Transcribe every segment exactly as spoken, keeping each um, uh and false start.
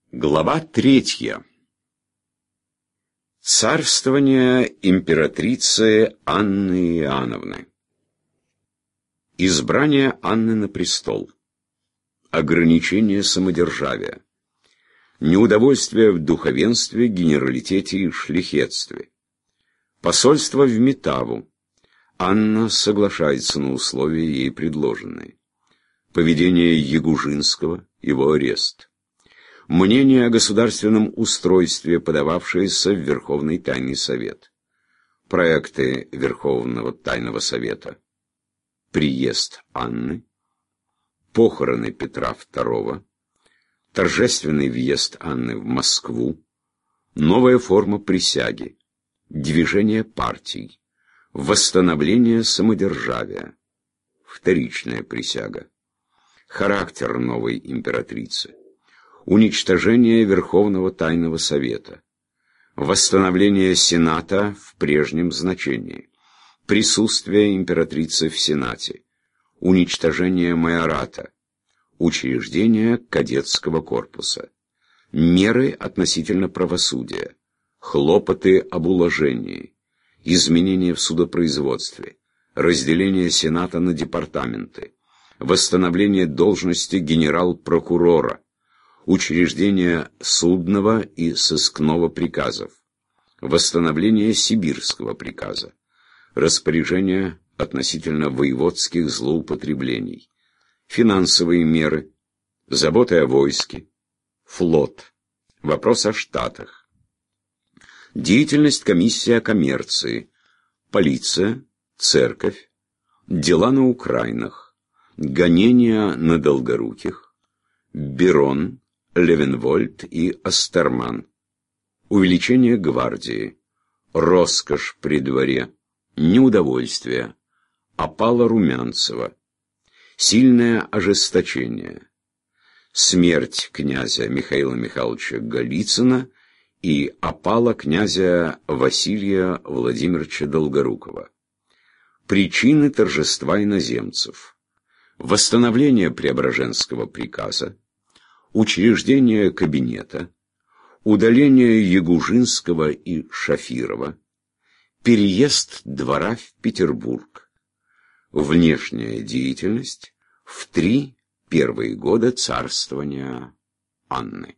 Глава третья. Царствование императрицы Анны Иоанновны. Избрание Анны на престол. Ограничение самодержавия. Неудовольствие в духовенстве, генералитете и шляхетстве. Посольство в Метаву. Анна соглашается на условия, ей предложенные. Поведение Ягужинского, его арест. Мнение о государственном устройстве, подававшееся в Верховный Тайный Совет. Проекты Верховного Тайного Совета. Приезд Анны. Похороны Петра второго. Торжественный въезд Анны в Москву. Новая форма присяги. Движение партий. Восстановление самодержавия. Вторичная присяга. Характер новой императрицы. Уничтожение Верховного Тайного Совета. Восстановление Сената в прежнем значении. Присутствие императрицы в Сенате. Уничтожение майората. Учреждение кадетского корпуса. Меры относительно правосудия. Хлопоты об уложении. Изменения в судопроизводстве. Разделение Сената на департаменты. Восстановление должности генерал-прокурора. Учреждение судного и сыскного приказов. Восстановление сибирского приказа. Распоряжение относительно воеводских злоупотреблений. Финансовые меры. Заботы о войске. Флот. Вопрос о штатах. Деятельность комиссии о коммерции. Полиция. Церковь. Дела на Украинах. Гонения на Долгоруких. Берон. Левенвольд и Остерман. Увеличение гвардии. Роскошь при дворе. Неудовольствие. Опала Румянцева. Сильное ожесточение. Смерть князя Михаила Михайловича Голицына и опала князя Василия Владимировича Долгорукова. Причины торжества иноземцев. Восстановление Преображенского приказа. Учреждение кабинета, удаление Ягужинского и Шафирова, переезд двора в Петербург, внешняя деятельность в три первые года царствования Анны.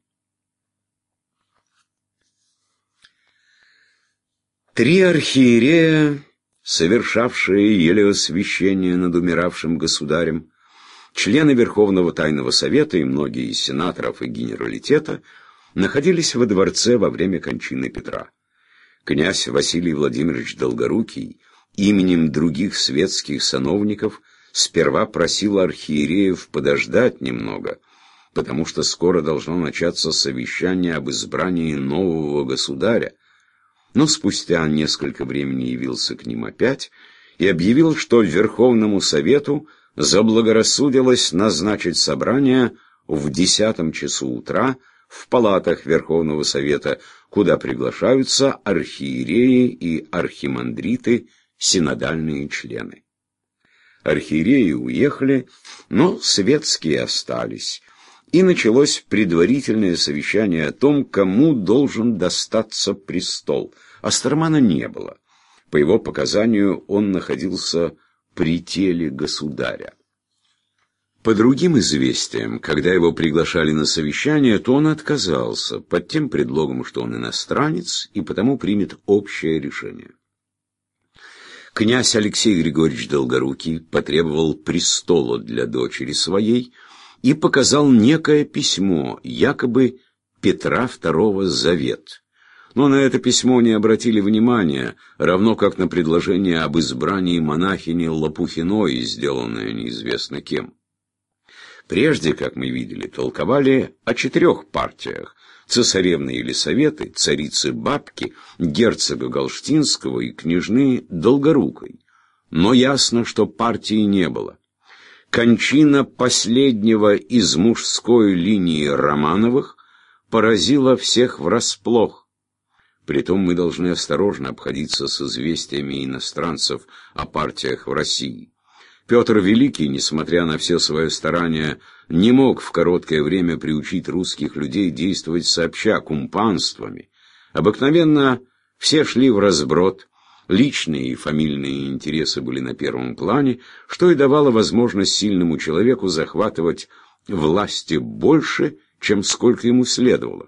Три архиерея, совершавшие елеосвящение над умиравшим государем, члены Верховного Тайного Совета и многие из сенаторов и генералитета находились во дворце во время кончины Петра. Князь Василий Владимирович Долгорукий именем других светских сановников сперва просил архиереев подождать немного, потому что скоро должно начаться совещание об избрании нового государя, но спустя несколько времени явился к ним опять и объявил, что Верховному Совету заблагорассудилось назначить собрание в десятом часу утра в палатах Верховного Совета, куда приглашаются архиереи и архимандриты, синодальные члены. Архиереи уехали, но светские остались, и началось предварительное совещание о том, кому должен достаться престол. Остермана не было. По его показанию, он находился при теле государя. По другим известиям, когда его приглашали на совещание, то он отказался, под тем предлогом, что он иностранец, и потому примет общее решение. Князь Алексей Григорьевич Долгорукий потребовал престола для дочери своей и показал некое письмо, якобы Петра второго завет. Но на это письмо не обратили внимания, равно как на предложение об избрании монахини Лопухиной, сделанное неизвестно кем. Прежде, как мы видели, толковали о четырех партиях: цесаревны Елисаветы, царицы-бабки, герцога Галштинского и княжны Долгорукой. Но ясно, что партии не было. Кончина последнего из мужской линии Романовых поразила всех врасплох. Притом мы должны осторожно обходиться с известиями иностранцев о партиях в России. Петр Великий, несмотря на все свое старание, не мог в короткое время приучить русских людей действовать сообща, кумпанствами. Обыкновенно все шли вразброд, личные и фамильные интересы были на первом плане, что и давало возможность сильному человеку захватывать власти больше, чем сколько ему следовало.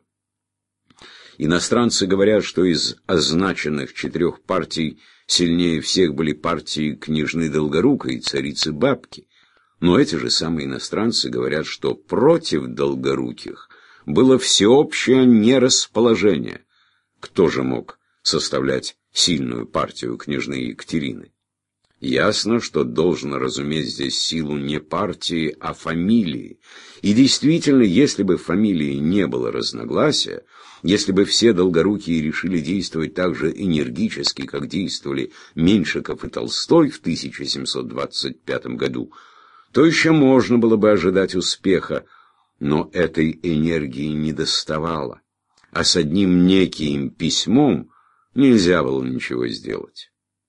Иностранцы говорят, что из означенных четырех партий сильнее всех были партии княжны Долгорукой и царицы Бабки. Но эти же самые иностранцы говорят, что против Долгоруких было всеобщее нерасположение. Кто же мог составлять сильную партию княжны Екатерины? Ясно, что должно разуметь здесь силу не партии, а фамилии. И действительно, если бы в фамилии не было разногласия, если бы все Долгорукие решили действовать так же энергически, как действовали Меньшиков и Толстой в тысяча семьсот двадцать пятом году, то еще можно было бы ожидать успеха, но этой энергии недоставало, а с одним неким письмом нельзя было ничего сделать.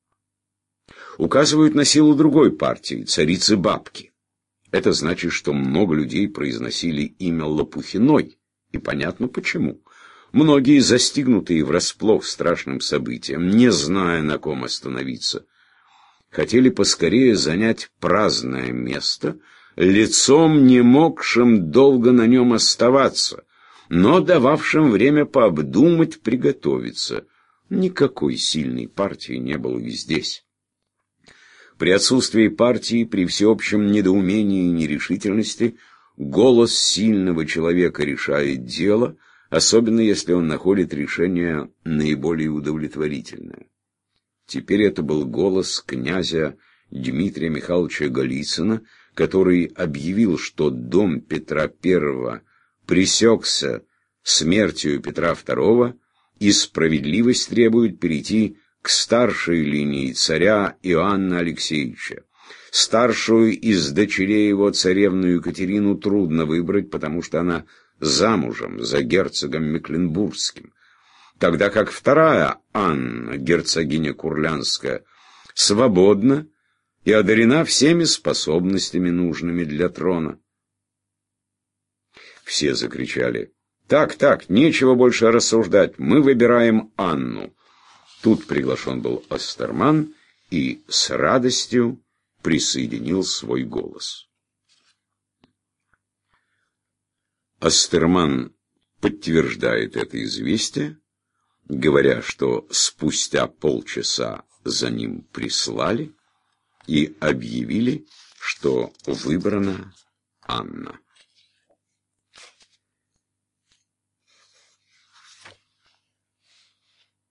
Указывают на силу другой партии, царицы Бабки. Это значит, что много людей произносили имя Лопухиной, и понятно почему. Многие, застигнутые врасплох страшным событием, не зная, на ком остановиться, хотели поскорее занять праздное место, лицом не могшим долго на нем оставаться, но дававшим время пообдумать, приготовиться. Никакой сильной партии не было и здесь. При отсутствии партии, при всеобщем недоумении и нерешительности, голос сильного человека решает дело, особенно если он находит решение наиболее удовлетворительное. Теперь это был голос князя Дмитрия Михайловича Голицына, который объявил, что дом Петра Первого пресекся смертью Петра Второго, и справедливость требует перейти к старшей линии царя Иоанна Алексеевича. Старшую из дочерей его, царевну Екатерину, трудно выбрать, потому что она замужем за герцогом Мекленбургским, тогда как вторая, Анна, герцогиня Курлянская, свободна и одарена всеми способностями, нужными для трона. Все закричали: «Так, так, нечего больше рассуждать, мы выбираем Анну». Тут приглашен был Остерман и с радостью присоединил свой голос. Остерман подтверждает это известие, говоря, что спустя полчаса за ним прислали и объявили, что выбрана Анна.